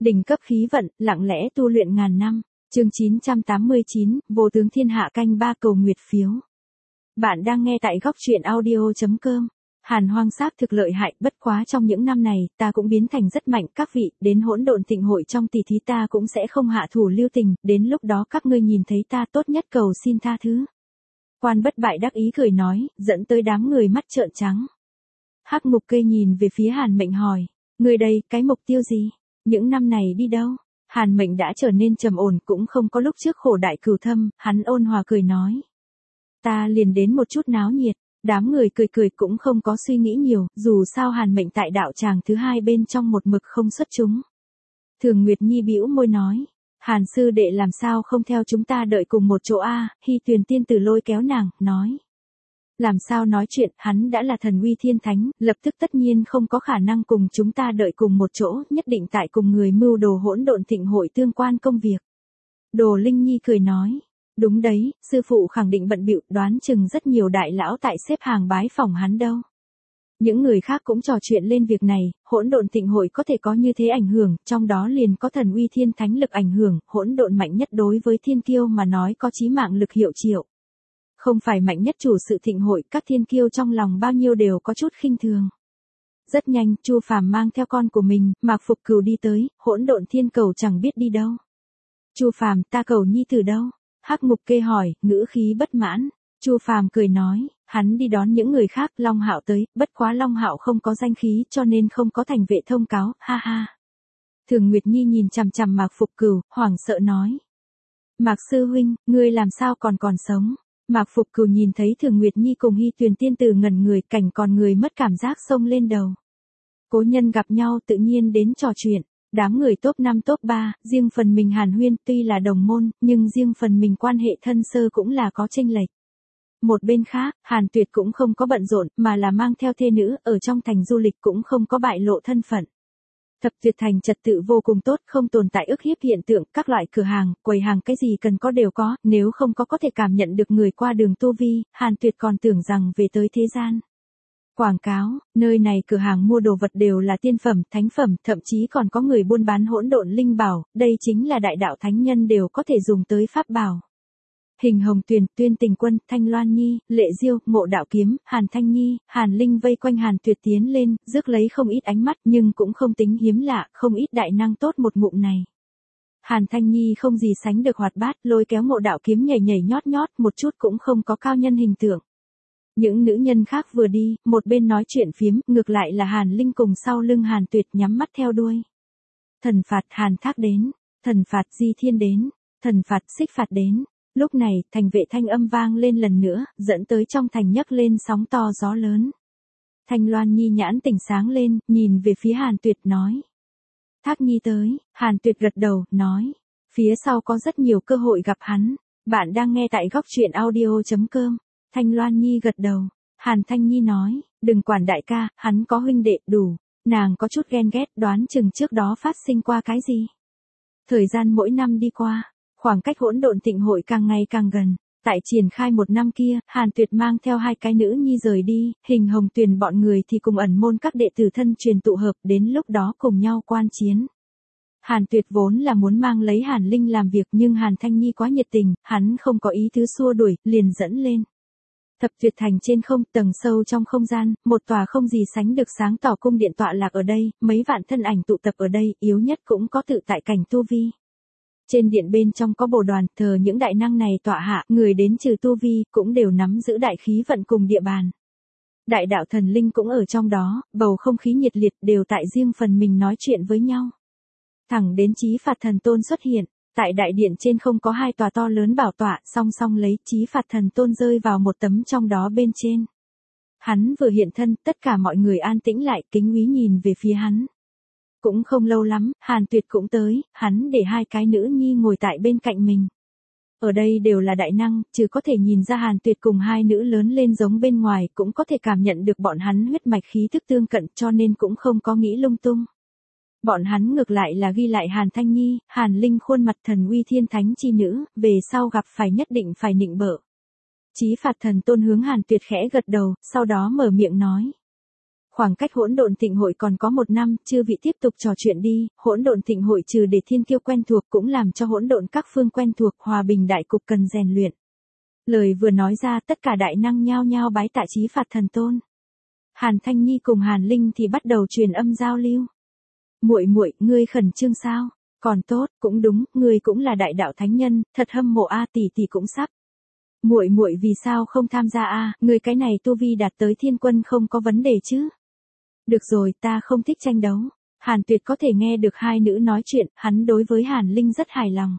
Đỉnh cấp khí vận, lặng lẽ tu luyện ngàn năm. Chương 989, vô tướng thiên hạ canh ba cầu nguyệt phiếu. Bạn đang nghe tại góc truyện audio.com. Hàn Hoang xác thực lợi hại, bất quá trong những năm này, ta cũng biến thành rất mạnh, các vị, đến hỗn độn tịnh hội trong tỷ thí ta cũng sẽ không hạ thủ lưu tình, đến lúc đó các ngươi nhìn thấy ta tốt nhất cầu xin tha thứ. Quan Bất Bại đắc ý cười nói, dẫn tới đám người mắt trợn trắng. Hắc Mục Kê nhìn về phía Hàn Mệnh hỏi, người đây, cái mục tiêu gì? Những năm này đi đâu? Hàn Mệnh đã trở nên trầm ổn, cũng không có lúc trước khổ đại cừu thâm, hắn ôn hòa cười nói. Ta liền đến một chút náo nhiệt, đám người cười cười cũng không có suy nghĩ nhiều, dù sao Hàn Mệnh tại đạo tràng thứ hai bên trong một mực không xuất chúng. Thường Nguyệt Nhi bĩu môi nói, Hàn sư đệ làm sao không theo chúng ta đợi cùng một chỗ a? Hy Tuyền tiên tử lôi kéo nàng, nói. Làm sao nói chuyện, hắn đã là thần uy thiên thánh, lập tức tất nhiên không có khả năng cùng chúng ta đợi cùng một chỗ, nhất định tại cùng người mưu đồ hỗn độn thịnh hội tương quan công việc. Đồ Linh Nhi cười nói, đúng đấy, sư phụ khẳng định bận bịu, đoán chừng rất nhiều đại lão tại xếp hàng bái phỏng hắn đâu. Những người khác cũng trò chuyện lên việc này, hỗn độn thịnh hội có thể có như thế ảnh hưởng, trong đó liền có thần uy thiên thánh lực ảnh hưởng, hỗn độn mạnh nhất đối với thiên kiêu mà nói có chí mạng lực hiệu triệu. Không phải mạnh nhất chủ sự thịnh hội, các thiên kiêu trong lòng bao nhiêu đều có chút khinh thường. Rất nhanh, Chu Phàm mang theo con của mình, Mạc Phục Cừu đi tới, hỗn độn thiên cầu chẳng biết đi đâu. Chu Phàm, ta cầu nhi từ đâu? Hắc Mục Kê hỏi, ngữ khí bất mãn. Chu Phàm cười nói, hắn đi đón những người khác, Long Hạo tới, bất quá Long Hạo không có danh khí cho nên không có thành vệ thông cáo, ha ha. Thường Nguyệt Nhi nhìn chằm chằm Mạc Phục Cừu, hoảng sợ nói. Mạc sư huynh, ngươi làm sao còn sống? Mạc Phục Cừu nhìn thấy Thường Nguyệt Nhi cùng Hy Tuyền tiên tử ngẩn người, cảnh còn người mất cảm giác xông lên đầu. Cố nhân gặp nhau tự nhiên đến trò chuyện, đám người top 5 top 3, riêng phần mình Hàn Huyên tuy là đồng môn, nhưng riêng phần mình quan hệ thân sơ cũng là có chênh lệch. Một bên khác, Hàn Tuyệt cũng không có bận rộn, mà là mang theo thê nữ, ở trong thành du lịch cũng không có bại lộ thân phận. Thập Tuyệt thành trật tự vô cùng tốt, không tồn tại ức hiếp hiện tượng, các loại cửa hàng, quầy hàng cái gì cần có đều có, nếu không có thể cảm nhận được người qua đường tu vi, Hàn Tuyệt còn tưởng rằng về tới thế gian. Quảng cáo, nơi này cửa hàng mua đồ vật đều là tiên phẩm, thánh phẩm, thậm chí còn có người buôn bán hỗn độn linh bảo, đây chính là đại đạo thánh nhân đều có thể dùng tới pháp bảo. Hình Hồng Tuyền, Tuyên Tình Quân, Thanh Loan Nhi, Lệ Diêu, Ngộ Đạo Kiếm, Hàn Thanh Nhi, Hàn Linh vây quanh Hàn Tuyệt tiến lên, rước lấy không ít ánh mắt nhưng cũng không tính hiếm lạ, không ít đại năng tốt một ngụm này. Hàn Thanh Nhi không gì sánh được hoạt bát, lôi kéo Ngộ Đạo Kiếm nhảy nhảy nhót nhót, một chút cũng không có cao nhân hình tượng. Những nữ nhân khác vừa đi, một bên nói chuyện phiếm, ngược lại là Hàn Linh cùng sau lưng Hàn Tuyệt nhắm mắt theo đuôi. Thần phạt Hàn Thác đến, thần phạt Di Thiên đến, thần phạt Xích Phạt đến. Lúc này, thành vệ thanh âm vang lên lần nữa, dẫn tới trong thành nhấc lên sóng to gió lớn. Thanh Loan Nhi nhãn tỉnh sáng lên, nhìn về phía Hàn Tuyệt nói. Thác Nhi tới, Hàn Tuyệt gật đầu, nói. Phía sau có rất nhiều cơ hội gặp hắn. Bạn đang nghe tại góc truyện audio.com. Thanh Loan Nhi gật đầu. Hàn Thanh Nhi nói, đừng quản đại ca, hắn có huynh đệ, đủ. Nàng có chút ghen ghét, đoán chừng trước đó phát sinh qua cái gì. Thời gian mỗi năm đi qua. Khoảng cách hỗn độn thịnh hội càng ngày càng gần, tại triển khai một năm kia, Hàn Tuyệt mang theo hai cái nữ nhi rời đi, Hình Hồng Tuyền bọn người thì cùng ẩn môn các đệ tử thân truyền tụ hợp, đến lúc đó cùng nhau quan chiến. Hàn Tuyệt vốn là muốn mang lấy Hàn Linh làm việc nhưng Hàn Thanh Nhi quá nhiệt tình, hắn không có ý tứ xua đuổi, liền dẫn lên. Thập Tuyệt thành trên không, tầng sâu trong không gian, một tòa không gì sánh được sáng tỏ cung điện tọa lạc ở đây, mấy vạn thân ảnh tụ tập ở đây, yếu nhất cũng có tự tại cảnh tu vi. Trên điện bên trong có bồ đoàn, thờ những đại năng này tọa hạ, người đến trừ tu vi, cũng đều nắm giữ đại khí vận cùng địa bàn. Đại đạo thần linh cũng ở trong đó, bầu không khí nhiệt liệt đều tại riêng phần mình nói chuyện với nhau. Thẳng đến Chí Phạt Thần Tôn xuất hiện, tại đại điện trên không có hai tòa to lớn bảo tọa, song song lấy Chí Phạt Thần Tôn rơi vào một tấm trong đó bên trên. Hắn vừa hiện thân, tất cả mọi người an tĩnh lại, kính quý nhìn về phía hắn. Cũng không lâu lắm, Hàn Tuyệt cũng tới, hắn để hai cái nữ nhi ngồi tại bên cạnh mình. Ở đây đều là đại năng, chứ có thể nhìn ra Hàn Tuyệt cùng hai nữ lớn lên giống bên ngoài, cũng có thể cảm nhận được bọn hắn huyết mạch khí thức tương cận cho nên cũng không có nghĩ lung tung. Bọn hắn ngược lại là ghi lại Hàn Thanh Nhi, Hàn Linh khuôn mặt thần uy thiên thánh chi nữ, về sau gặp phải nhất định phải nịnh bợ. Chí Phạt Thần Tôn hướng Hàn Tuyệt khẽ gật đầu, sau đó mở miệng nói. Khoảng cách hỗn độn thịnh hội còn có 1 năm, chư vị tiếp tục trò chuyện đi, hỗn độn thịnh hội trừ để thiên kiêu quen thuộc cũng làm cho hỗn độn các phương quen thuộc, hòa bình đại cục cần rèn luyện. Lời vừa nói ra tất cả đại năng nhao nhao bái tạ Chí Phạt Thần Tôn. Hàn Thanh Nhi cùng Hàn Linh thì bắt đầu truyền âm giao lưu. Muội muội, ngươi khẩn trương sao? Còn tốt, cũng đúng, ngươi cũng là đại đạo thánh nhân, thật hâm mộ a, tỷ tỷ cũng sắp. Muội muội vì sao không tham gia a, ngươi cái này tu vi đạt tới thiên quân không có vấn đề chứ? Được rồi, ta không thích tranh đấu. Hàn Tuyệt có thể nghe được hai nữ nói chuyện, hắn đối với Hàn Linh rất hài lòng.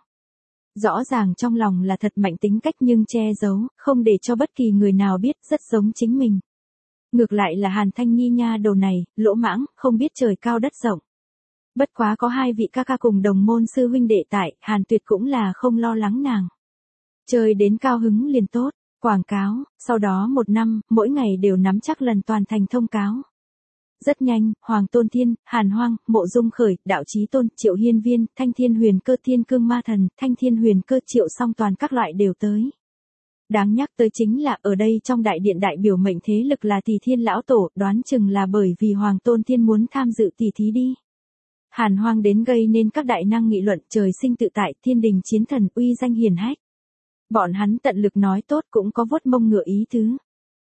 Rõ ràng trong lòng là thật mạnh tính cách nhưng che giấu, không để cho bất kỳ người nào biết, rất giống chính mình. Ngược lại là Hàn Thanh Nhi nha đầu này, lỗ mãng, không biết trời cao đất rộng. Bất quá có hai vị ca ca cùng đồng môn sư huynh đệ tại, Hàn Tuyệt cũng là không lo lắng nàng. Chơi đến cao hứng liền tốt, quảng cáo, sau đó 1 năm, mỗi ngày đều nắm chắc lần toàn thành thông cáo. Rất nhanh, Hoàng Tôn Thiên, Hàn Hoang, Mộ Dung Khởi, Đạo Chí Tôn, Triệu Hiên Viên, Thanh Thiên Huyền Cơ, Thiên Cương Ma Thần, Thanh Thiên Huyền Cơ, Triệu Song toàn các loại đều tới. Đáng nhắc tới chính là ở đây trong đại điện đại biểu mệnh thế lực là Tỷ Thiên Lão Tổ, đoán chừng là bởi vì Hoàng Tôn Thiên muốn tham dự tỷ thí đi. Hàn Hoang đến gây nên các đại năng nghị luận, trời sinh tự tại, thiên đình chiến thần, uy danh hiển hách. Bọn hắn tận lực nói tốt cũng có vuốt mông ngựa ý tứ.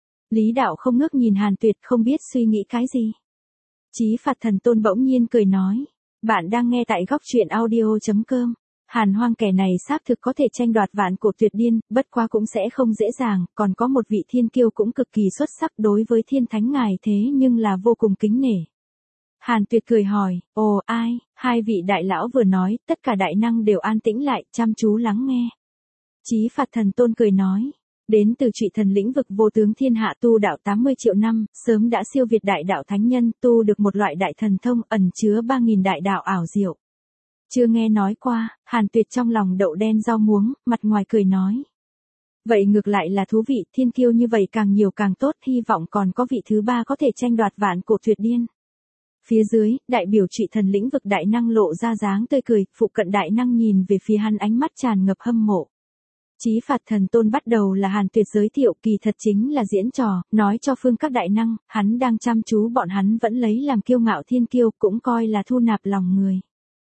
Lý Đạo không ngước nhìn Hàn Tuyệt không biết suy nghĩ cái gì. Chí Phạt Thần Tôn bỗng nhiên cười nói, bạn đang nghe tại góc truyện audio.com. Hàn Hoang kẻ này xác thực có thể tranh đoạt vạn cổ tuyệt điên, bất quá cũng sẽ không dễ dàng, còn có một vị thiên kiêu cũng cực kỳ xuất sắc đối với thiên thánh ngài thế nhưng là vô cùng kính nể. Hàn Tuyệt cười hỏi, ồ ai, hai vị đại lão vừa nói, tất cả đại năng đều an tĩnh lại, chăm chú lắng nghe. Chí Phạt Thần Tôn cười nói, đến từ Trụy Thần lĩnh vực vô tướng thiên hạ tu đạo 80 triệu năm, sớm đã siêu việt đại đạo thánh nhân, tu được một loại đại thần thông ẩn chứa 3.000 đại đạo ảo diệu. Chưa nghe nói qua, Hàn Tuyệt trong lòng đậu đen rau muống, mặt ngoài cười nói. Vậy ngược lại là thú vị, thiên kiêu như vậy càng nhiều càng tốt, hy vọng còn có vị thứ ba có thể tranh đoạt vạn cổ tuyệt điên. Phía dưới, đại biểu Trụy Thần lĩnh vực đại năng lộ ra dáng tươi cười, phụ cận đại năng nhìn về phía hắn ánh mắt tràn ngập hâm mộ. Chí Phạt Thần Tôn bắt đầu là Hàn Tuyệt giới thiệu, kỳ thật chính là diễn trò, nói cho phương các đại năng, hắn đang chăm chú bọn hắn vẫn lấy làm kiêu ngạo thiên kiêu, cũng coi là thu nạp lòng người.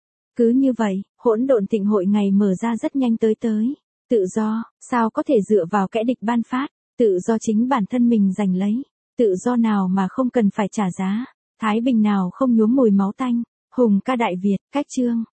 Cứ như vậy, hỗn độn thịnh hội ngày mở ra rất nhanh tới. Tự do, sao có thể dựa vào kẻ địch ban phát, tự do chính bản thân mình giành lấy, tự do nào mà không cần phải trả giá, thái bình nào không nhuốm mùi máu tanh, hùng ca đại Việt, cách chương.